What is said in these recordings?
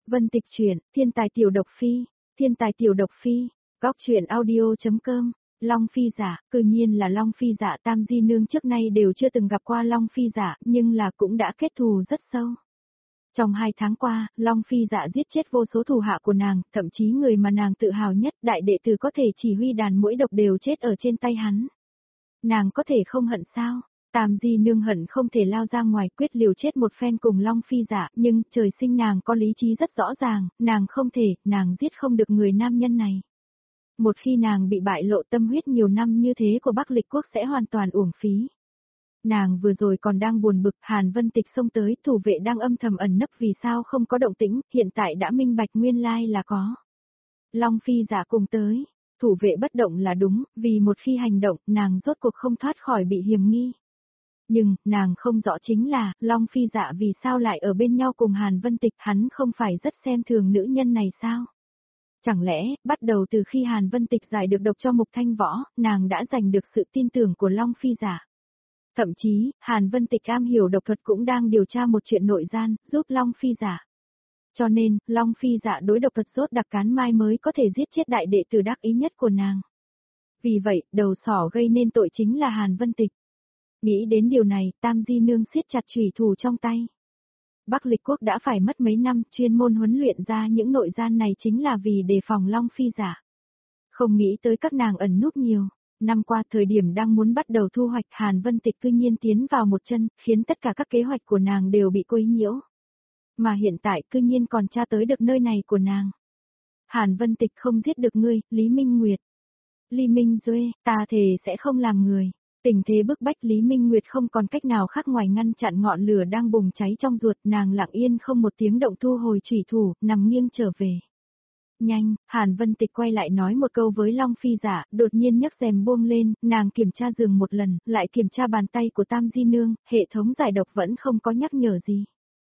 Vân Tịch truyện, Thiên tài tiểu độc phi, Thiên tài tiểu độc phi, góc truyện audio.com. Long Phi Dạ, cư nhiên là Long Phi Dạ. Tam Di Nương trước nay đều chưa từng gặp qua Long Phi Dạ, nhưng là cũng đã kết thù rất sâu. Trong 2 tháng qua, Long Phi Dạ giết chết vô số thủ hạ của nàng, thậm chí người mà nàng tự hào nhất, đại đệ tử có thể chỉ huy đàn muỗi độc đều chết ở trên tay hắn. Nàng có thể không hận sao? Tam Di Nương hận không thể lao ra ngoài quyết liều chết một phen cùng Long Phi Dạ, nhưng trời sinh nàng có lý trí rất rõ ràng, nàng không thể, nàng giết không được người nam nhân này. Một khi nàng bị bại lộ, tâm huyết nhiều năm như thế của Bắc Lịch Quốc sẽ hoàn toàn uổng phí. Nàng vừa rồi còn đang buồn bực, Hàn Vân Tịch xông tới, thủ vệ đang âm thầm ẩn nấp vì sao không có động tĩnh, hiện tại đã minh bạch nguyên lai là có. Long Phi Dạ cùng tới, thủ vệ bất động là đúng, vì một khi hành động, nàng rốt cuộc không thoát khỏi bị hiềm nghi. Nhưng, nàng không rõ chính là, Long Phi Dạ vì sao lại ở bên nhau cùng Hàn Vân Tịch, hắn không phải rất xem thường nữ nhân này sao? Chẳng lẽ, bắt đầu từ khi Hàn Vân Tịch giải được độc cho Mục Thanh Võ, nàng đã giành được sự tin tưởng của Long Phi Dạ. Thậm chí, Hàn Vân Tịch am hiểu độc thuật cũng đang điều tra một chuyện nội gian, giúp Long Phi Dạ. Cho nên, Long Phi Dạ đối độc thuật rốt đặc cán mai mới có thể giết chết đại đệ tử đắc ý nhất của nàng. Vì vậy, đầu sỏ gây nên tội chính là Hàn Vân Tịch. Nghĩ đến điều này, Tam Di Nương siết chặt chủy thủ trong tay. Bắc Lịch Quốc đã phải mất mấy năm chuyên môn huấn luyện ra những nội gian này chính là vì đề phòng Long Phi Dạ. Không nghĩ tới các nàng ẩn núp nhiều. Năm qua thời điểm đang muốn bắt đầu thu hoạch, Hàn Vân Tịch cư nhiên tiến vào một chân, khiến tất cả các kế hoạch của nàng đều bị quấy nhiễu. Mà hiện tại cư nhiên còn tra tới được nơi này của nàng. Hàn Vân Tịch không giết được ngươi, Lý Minh Nguyệt. Lý Minh Duệ, ta thề sẽ không làm người. Tình thế bức bách Lý Minh Nguyệt không còn cách nào khác ngoài ngăn chặn ngọn lửa đang bùng cháy trong ruột, nàng lặng yên không một tiếng động thu hồi chủy thủ, nằm nghiêng trở về. Nhanh, Hàn Vân Tịch quay lại nói một câu với Long Phi Dạ, đột nhiên nhấc rèm buông lên, nàng kiểm tra giường một lần, lại kiểm tra bàn tay của Tam Di Nương, hệ thống giải độc vẫn không có nhắc nhở gì.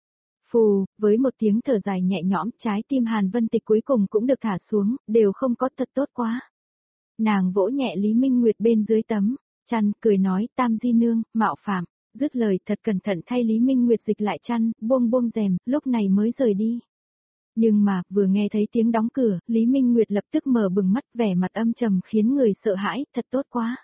Phù, với một tiếng thở dài nhẹ nhõm, trái tim Hàn Vân Tịch cuối cùng cũng được thả xuống, đều không có thật tốt quá. Nàng vỗ nhẹ Lý Minh Nguyệt bên dưới tấm chăn, cười nói, Tam Di Nương, mạo phạm, dứt lời thật cẩn thận thay Lý Minh Nguyệt dịch lại chăn, buông rèm, lúc này mới rời đi. Nhưng mà, vừa nghe thấy tiếng đóng cửa, Lý Minh Nguyệt lập tức mở bừng mắt, vẻ mặt âm trầm khiến người sợ hãi, thật tốt quá.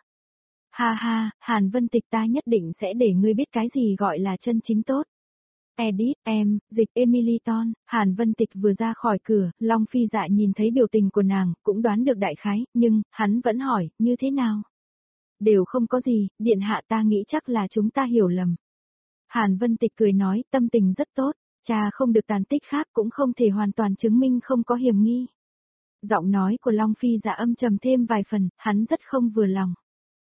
Ha ha, Hàn Vân Tịch, ta nhất định sẽ để ngươi biết cái gì gọi là chân chính tốt. Edit, dịch Emily Ton. Hàn Vân Tịch vừa ra khỏi cửa, Long Phi Dạ nhìn thấy biểu tình của nàng, cũng đoán được đại khái, nhưng, hắn vẫn hỏi, như thế nào? Đều không có gì, điện hạ, ta nghĩ chắc là chúng ta hiểu lầm. Hàn Vân Tịch cười nói, tâm tình rất tốt, cha không được tàn tích khác cũng không thể hoàn toàn chứng minh không có hiểm nghi. Giọng nói của Long Phi Dạ âm trầm thêm vài phần, hắn rất không vừa lòng.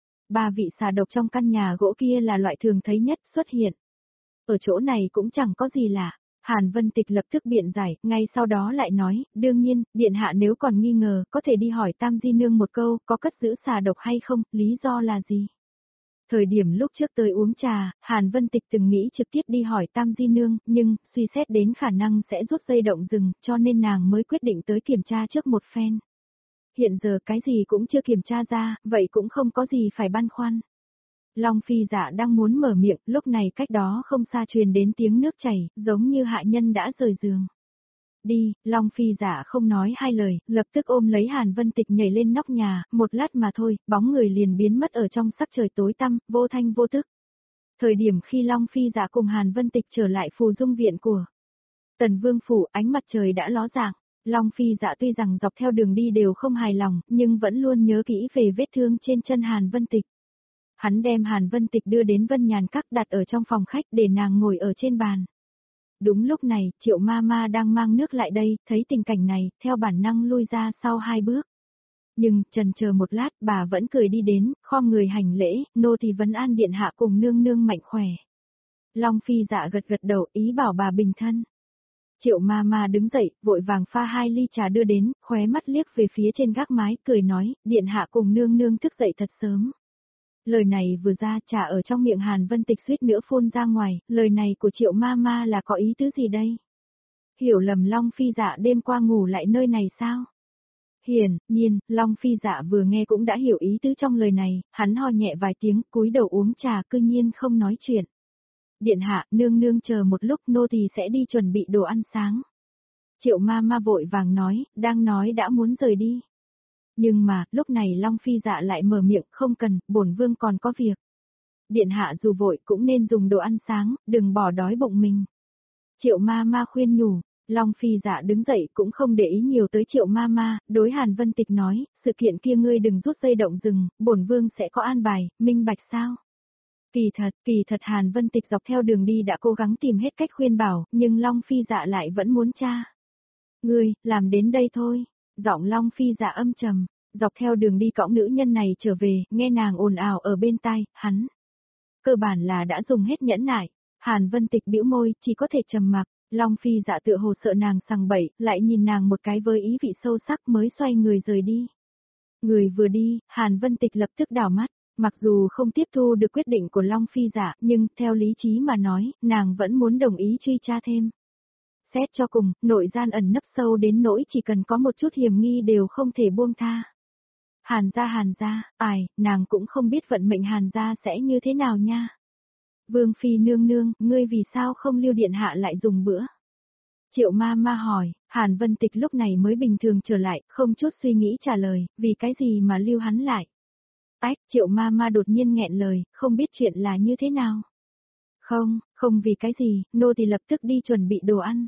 3 vị xà độc trong căn nhà gỗ kia là loại thường thấy nhất xuất hiện. Ở chỗ này cũng chẳng có gì lạ. Hàn Vân Tịch lập tức biện giải, ngay sau đó lại nói, đương nhiên, điện hạ nếu còn nghi ngờ, có thể đi hỏi Tam Di Nương một câu, có cất giữ xà độc hay không, lý do là gì? Thời điểm lúc trước tới uống trà, Hàn Vân Tịch từng nghĩ trực tiếp đi hỏi Tam Di Nương, nhưng, suy xét đến khả năng sẽ rút dây động rừng, cho nên nàng mới quyết định tới kiểm tra trước một phen. Hiện giờ cái gì cũng chưa kiểm tra ra, vậy cũng không có gì phải băn khoăn. Long Phi Dạ đang muốn mở miệng, lúc này cách đó không xa truyền đến tiếng nước chảy, giống như hạ nhân đã rời giường. Đi, Long Phi Dạ không nói hai lời, lập tức ôm lấy Hàn Vân Tịch nhảy lên nóc nhà, một lát mà thôi, bóng người liền biến mất ở trong sắc trời tối tăm, vô thanh vô tức. Thời điểm khi Long Phi Dạ cùng Hàn Vân Tịch trở lại phù dung viện của Tần Vương Phủ, ánh mặt trời đã ló dạng. Long Phi Dạ tuy rằng dọc theo đường đi đều không hài lòng, nhưng vẫn luôn nhớ kỹ về vết thương trên chân Hàn Vân Tịch. Hắn đem Hàn Vân Tịch đưa đến Vân Nhàn Các đặt ở trong phòng khách để nàng ngồi ở trên bàn. Đúng lúc này, Triệu Mama đang mang nước lại đây, thấy tình cảnh này, theo bản năng lui ra sau 2 bước. Nhưng, chần chờ một lát, bà vẫn cười đi đến, khom người hành lễ, nô thì vấn an điện hạ cùng nương nương mạnh khỏe. Long Phi Dạ gật gật đầu, ý bảo bà bình thân. Triệu Mama đứng dậy, vội vàng pha 2 ly trà đưa đến, khóe mắt liếc về phía trên gác mái, cười nói, điện hạ cùng nương nương thức dậy thật sớm. Lời này vừa ra, trà ở trong miệng Hàn Vân Tịch suýt nữa phun ra ngoài, lời này của Triệu Mama là có ý tứ gì đây? Hiểu lầm Long Phi Dạ đêm qua ngủ lại nơi này sao? Hiển nhiên, Long Phi Dạ vừa nghe cũng đã hiểu ý tứ trong lời này, hắn ho nhẹ vài tiếng, cúi đầu uống trà, cư nhiên không nói chuyện. Điện hạ, nương nương chờ một lúc, nô tỳ sẽ đi chuẩn bị đồ ăn sáng. Triệu ma ma vội vàng nói, đang nói đã muốn rời đi. Nhưng mà, lúc này Long Phi Dạ lại mở miệng, không cần, bổn vương còn có việc. Điện hạ dù vội cũng nên dùng đồ ăn sáng, đừng bỏ đói bụng mình. Triệu ma ma khuyên nhủ, Long Phi Dạ đứng dậy cũng không để ý nhiều tới Triệu ma ma, đối Hàn Vân Tịch nói, sự kiện kia ngươi đừng rút dây động rừng, bổn vương sẽ có an bài, minh bạch sao? Kỳ thật Hàn Vân Tịch dọc theo đường đi đã cố gắng tìm hết cách khuyên bảo, nhưng Long Phi Dạ lại vẫn muốn tra. Ngươi, làm đến đây thôi. Giọng Long Phi Dạ âm trầm, dọc theo đường đi cõng nữ nhân này trở về, nghe nàng ồn ào ở bên tai, hắn. Cơ bản là đã dùng hết nhẫn nại. Hàn Vân Tịch bĩu môi, chỉ có thể trầm mặc. Long Phi Dạ tựa hồ sợ nàng sằng bậy, lại nhìn nàng một cái với ý vị sâu sắc mới xoay người rời đi. Người vừa đi, Hàn Vân Tịch lập tức đảo mắt. Mặc dù không tiếp thu được quyết định của Long Phi Dạ, nhưng theo lý trí mà nói, nàng vẫn muốn đồng ý truy tra thêm. Xét cho cùng, nội gian ẩn nấp sâu đến nỗi chỉ cần có một chút hiểm nghi đều không thể buông tha. Hàn gia, nàng cũng không biết vận mệnh Hàn gia sẽ như thế nào nha. Vương Phi nương nương, ngươi vì sao không lưu điện hạ lại dùng bữa? Triệu ma ma hỏi, Hàn Vân Tịch lúc này mới bình thường trở lại, không chút suy nghĩ trả lời, vì cái gì mà lưu hắn lại? Triệu ma ma đột nhiên nghẹn lời, không biết chuyện là như thế nào. Không vì cái gì, nô thì lập tức đi chuẩn bị đồ ăn.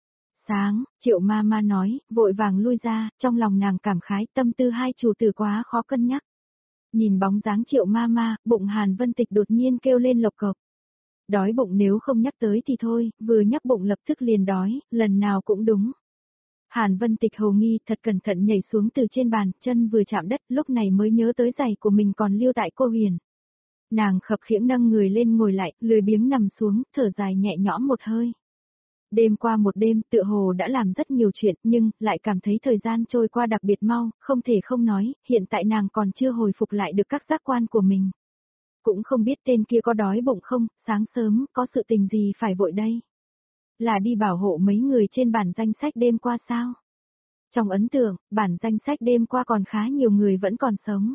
Sáng, Triệu ma ma nói, vội vàng lui ra, trong lòng nàng cảm khái tâm tư hai chủ tử quá khó cân nhắc. Nhìn bóng dáng Triệu ma ma, bụng Hàn Vân Tịch đột nhiên kêu lên lộc cộc. Đói bụng nếu không nhắc tới thì thôi, vừa nhắc bụng lập tức liền đói, lần nào cũng đúng. Hàn Vân Tịch hồ nghi thật cẩn thận nhảy xuống từ trên bàn, chân vừa chạm đất, lúc này mới nhớ tới giày của mình còn lưu tại cô Huyền. Nàng khập khiễng nâng người lên ngồi lại, lười biếng nằm xuống, thở dài nhẹ nhõm một hơi. Đêm qua một đêm, tựa hồ đã làm rất nhiều chuyện, nhưng, lại cảm thấy thời gian trôi qua đặc biệt mau, không thể không nói, hiện tại nàng còn chưa hồi phục lại được các giác quan của mình. Cũng không biết tên kia có đói bụng không, sáng sớm, có sự tình gì phải vội đây? Là đi bảo hộ mấy người trên bản danh sách đêm qua sao? Trong ấn tượng, bản danh sách đêm qua còn khá nhiều người vẫn còn sống.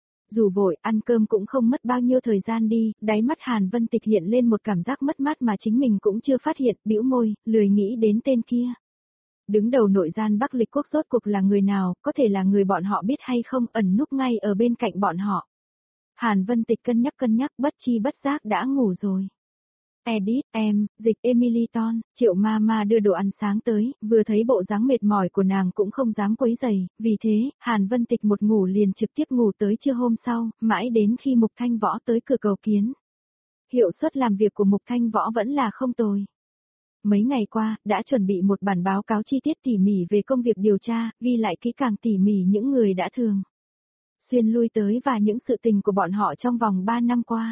Dù vội, ăn cơm cũng không mất bao nhiêu thời gian đi, đáy mắt Hàn Vân Tịch hiện lên một cảm giác mất mát mà chính mình cũng chưa phát hiện, bĩu môi, lười nghĩ đến tên kia. Đứng đầu nội gian Bắc Lịch Quốc rốt cuộc là người nào, có thể là người bọn họ biết hay không, ẩn núp ngay ở bên cạnh bọn họ. Hàn Vân Tịch cân nhắc, bất chi bất giác đã ngủ rồi. Edit, dịch Emily Ton, Triệu ma ma đưa đồ ăn sáng tới, vừa thấy bộ dáng mệt mỏi của nàng cũng không dám quấy giày, vì thế, Hàn Vân Tịch một ngủ liền trực tiếp ngủ tới trưa hôm sau, mãi đến khi Mục Thanh Võ tới cửa cầu kiến. Hiệu suất làm việc của Mục Thanh Võ vẫn là không tồi. Mấy ngày qua, đã chuẩn bị một bản báo cáo chi tiết tỉ mỉ về công việc điều tra, ghi lại kỹ càng tỉ mỉ những người đã thường xuyên lui tới và những sự tình của bọn họ trong vòng 3 năm qua.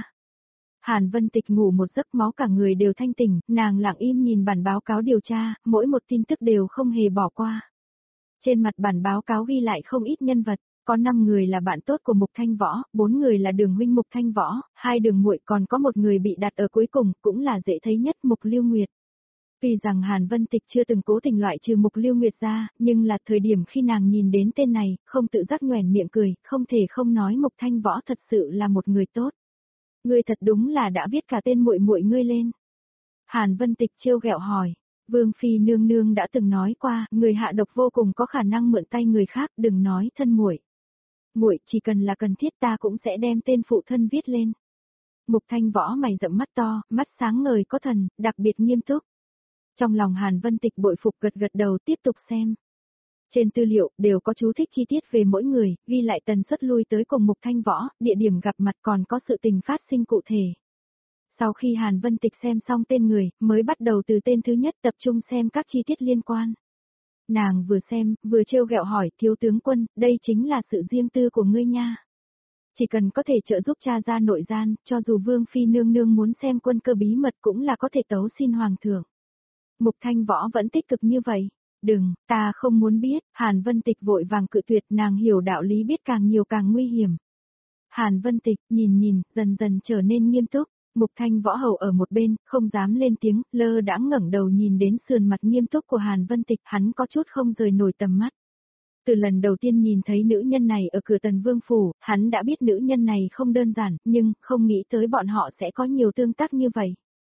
Hàn Vân Tịch ngủ một giấc máu cả người đều thanh tỉnh, nàng lặng im nhìn bản báo cáo điều tra, mỗi một tin tức đều không hề bỏ qua. Trên mặt bản báo cáo ghi lại không ít nhân vật, có 5 người là bạn tốt của Mục Thanh Võ, 4 người là Đường huynh Mục Thanh Võ, 2 Đường muội, còn có một người bị đặt ở cuối cùng, cũng là dễ thấy nhất Mục Lưu Nguyệt. Tuy rằng Hàn Vân Tịch chưa từng cố tình loại trừ Mục Lưu Nguyệt ra, nhưng là thời điểm khi nàng nhìn đến tên này, không tự giác nhoẻn miệng cười, không thể không nói Mục Thanh Võ thật sự là một người tốt. Ngươi thật đúng là đã viết cả tên muội muội ngươi lên. Hàn Vân Tịch trêu ghẹo hỏi, Vương Phi nương nương đã từng nói qua, người hạ độc vô cùng có khả năng mượn tay người khác, đừng nói thân muội. Muội chỉ cần là cần thiết ta cũng sẽ đem tên phụ thân viết lên. Mục Thanh Võ mày rậm mắt to, mắt sáng ngời có thần, đặc biệt nghiêm túc. Trong lòng Hàn Vân Tịch bội phục gật gật đầu tiếp tục xem. Trên tư liệu, đều có chú thích chi tiết về mỗi người, ghi lại tần suất lui tới cùng Mục Thanh Võ, địa điểm gặp mặt còn có sự tình phát sinh cụ thể. Sau khi Hàn Vân Tịch xem xong tên người, mới bắt đầu từ tên thứ nhất tập trung xem các chi tiết liên quan. Nàng vừa xem, vừa trêu ghẹo hỏi, thiếu tướng quân, đây chính là sự riêng tư của ngươi nha. Chỉ cần có thể trợ giúp tra ra nội gian, cho dù Vương Phi nương nương muốn xem quân cơ bí mật cũng là có thể tấu xin Hoàng thượng. Mục Thanh Võ vẫn tích cực như vậy. Đừng, ta không muốn biết, Hàn Vân Tịch vội vàng cự tuyệt, nàng hiểu đạo lý biết càng nhiều càng nguy hiểm. Hàn Vân Tịch, nhìn, dần dần trở nên nghiêm túc, Mục Thanh Võ hầu ở một bên, không dám lên tiếng, lơ đãng ngẩng đầu nhìn đến sườn mặt nghiêm túc của Hàn Vân Tịch, hắn có chút không rời nổi tầm mắt. Từ lần đầu tiên nhìn thấy nữ nhân này ở cửa Tần Vương Phủ, hắn đã biết nữ nhân này không đơn giản, nhưng không nghĩ tới bọn họ sẽ có nhiều tương tác như vậy.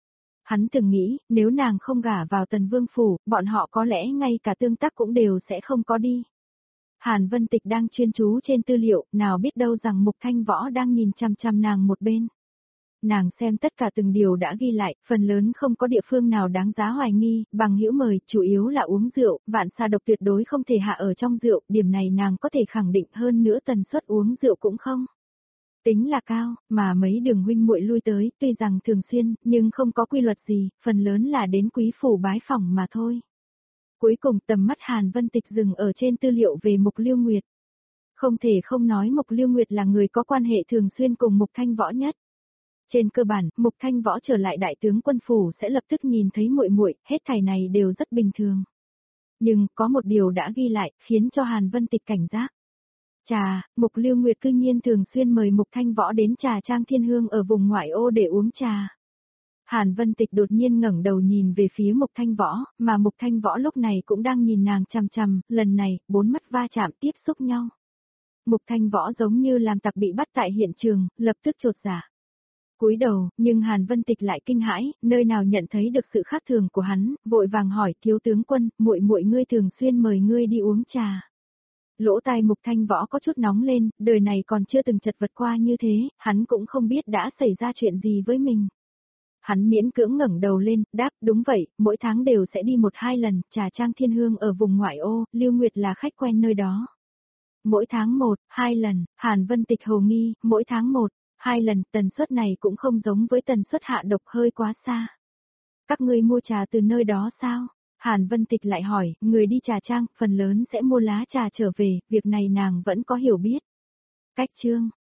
Hắn từng nghĩ, nếu nàng không gả vào Tần Vương Phủ, bọn họ có lẽ ngay cả tương tác cũng đều sẽ không có đi. Hàn Vân Tịch đang chuyên chú trên tư liệu, nào biết đâu rằng Mục Thanh Võ đang nhìn chằm chằm nàng một bên. Nàng xem tất cả từng điều đã ghi lại, phần lớn không có địa phương nào đáng giá hoài nghi, bằng hữu mời, chủ yếu là uống rượu, vạn xà độc tuyệt đối không thể hạ ở trong rượu, điểm này nàng có thể khẳng định hơn nữa tần suất uống rượu cũng không. Tính là cao, mà mấy đường huynh muội lui tới, tuy rằng thường xuyên, nhưng không có quy luật gì, phần lớn là đến quý phủ bái phỏng mà thôi. Cuối cùng tầm mắt Hàn Vân Tịch dừng ở trên tư liệu về Mục Lưu Nguyệt. Không thể không nói Mục Lưu Nguyệt là người có quan hệ thường xuyên cùng Mục Thanh Võ nhất. Trên cơ bản, Mục Thanh Võ trở lại đại tướng quân phủ sẽ lập tức nhìn thấy muội muội, hết thảy này đều rất bình thường. Nhưng có một điều đã ghi lại, khiến cho Hàn Vân Tịch cảnh giác. Trà, Mục Lưu Nguyệt cư nhiên thường xuyên mời Mục Thanh Võ đến trà Trang Thiên Hương ở vùng ngoại ô để uống trà. Hàn Vân Tịch đột nhiên ngẩng đầu nhìn về phía Mục Thanh Võ, mà Mục Thanh Võ lúc này cũng đang nhìn nàng chằm chằm, lần này, bốn mắt va chạm tiếp xúc nhau. Mục Thanh Võ giống như làm tặc bị bắt tại hiện trường, lập tức chột dạ. Cúi đầu, nhưng Hàn Vân Tịch lại kinh hãi, nơi nào nhận thấy được sự khác thường của hắn, vội vàng hỏi, thiếu tướng quân, muội muội ngươi thường xuyên mời ngươi đi uống trà. Lỗ tai Mục Thanh Võ có chút nóng lên, đời này còn chưa từng chật vật qua như thế, hắn cũng không biết đã xảy ra chuyện gì với mình. Hắn miễn cưỡng ngẩng đầu lên, đáp, đúng vậy, mỗi tháng đều sẽ đi 1-2 lần, trà Trang Thiên Hương ở vùng ngoại ô, Lưu Nguyệt là khách quen nơi đó. Mỗi tháng 1-2 lần, Hàn Vân Tịch hồ nghi, mỗi tháng 1-2 lần, tần suất này cũng không giống với tần suất hạ độc hơi quá xa. Các ngươi mua trà từ nơi đó sao? Hàn Vân Tịch lại hỏi, người đi trà Trang, phần lớn sẽ mua lá trà trở về, việc này nàng vẫn có hiểu biết. Cách chương